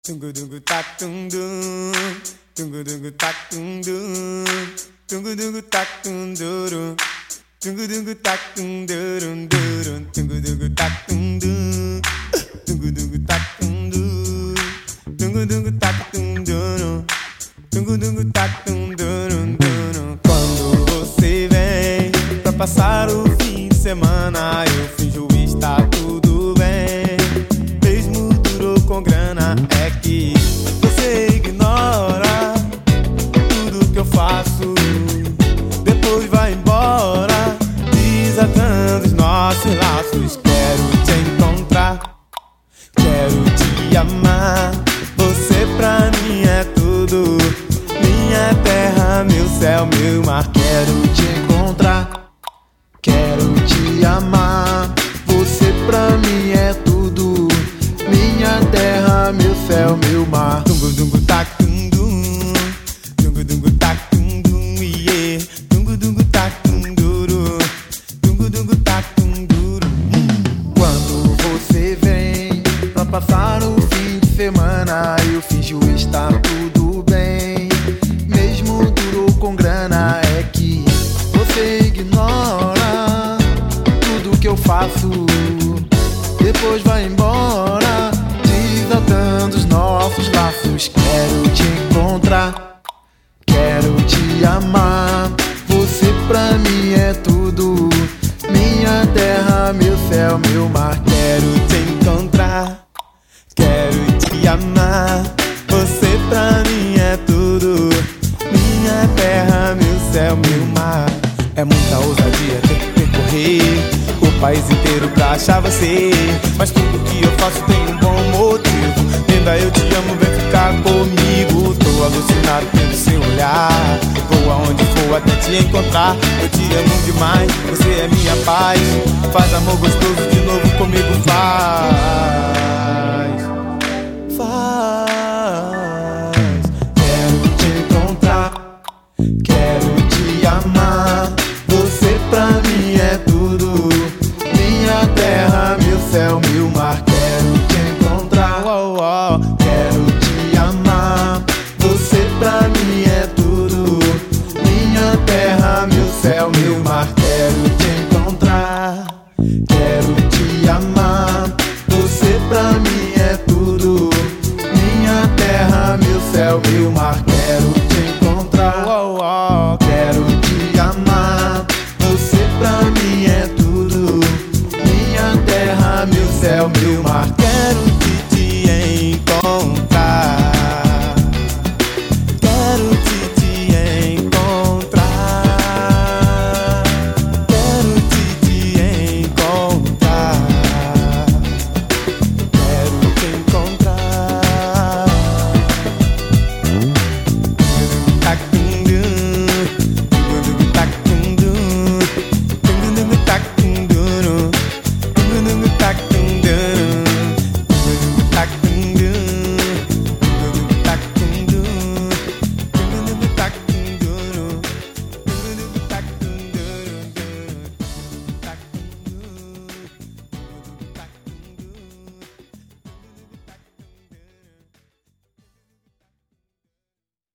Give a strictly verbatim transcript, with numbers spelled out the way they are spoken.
Tungu dungu tak tung dun, tungu dungu tak tung dun, tungu dungu tak tung dun, tungu dungu tak tung dun dun, tungu dungu tak tung dun, tungu dungu tak tung dun, tungu dungu tak tung dun, tungu dungu tak tung dun dun. Quando você vem pra passar o fim de semana, eu finjo estar tudo bem, mesmo duro com grana. É que você ignora tudo que eu faço, depois vai embora, desatando os nossos laços. Quero te encontrar, quero te amar, você pra mim é tudo, minha terra, meu céu, meu mar. Quero te encontrar, quero te amar, você pra mim é tudo, minha terra, meu céu, meu mar. Tungu dungu tak tung dun, tungu dungu tak tung dun, yeah. Tungu dungu tak tung duru, tungu dungu tak tung duru. Quando você vem pra passar o fim de semana, eu finjo estar tudo bem, mesmo duro com grana. É que você ignora tudo que eu faço, depois vai embora, desatando os nossos laços. Quero te encontrar, quero te amar, você pra mim é tudo, minha terra, meu céu, meu mar. Quero te encontrar, quero te amar, você pra mim é tudo, minha terra, meu céu, meu mar. É muita ousadia ter que percorrer o país inteiro pra achar você, mas tudo que eu faço tem um bom motivo. Linda, eu te amo, vem ficar comigo. Tô alucinado pelo seu olhar, vou aonde for até te encontrar. Eu te amo demais, você é minha paz, faz amor gostoso de novo comigo, faz, faz. Quero te encontrar, quero te amar, você pra mim é tudo, minha terra, meu céu, meu mar. Quero te encontrar, Oh, oh. quero te amar, você pra mim é tudo, minha terra, meu céu, meu mar. Quero te encontrar, quero te amar, você pra mim é tudo, minha terra, meu céu, meu mar.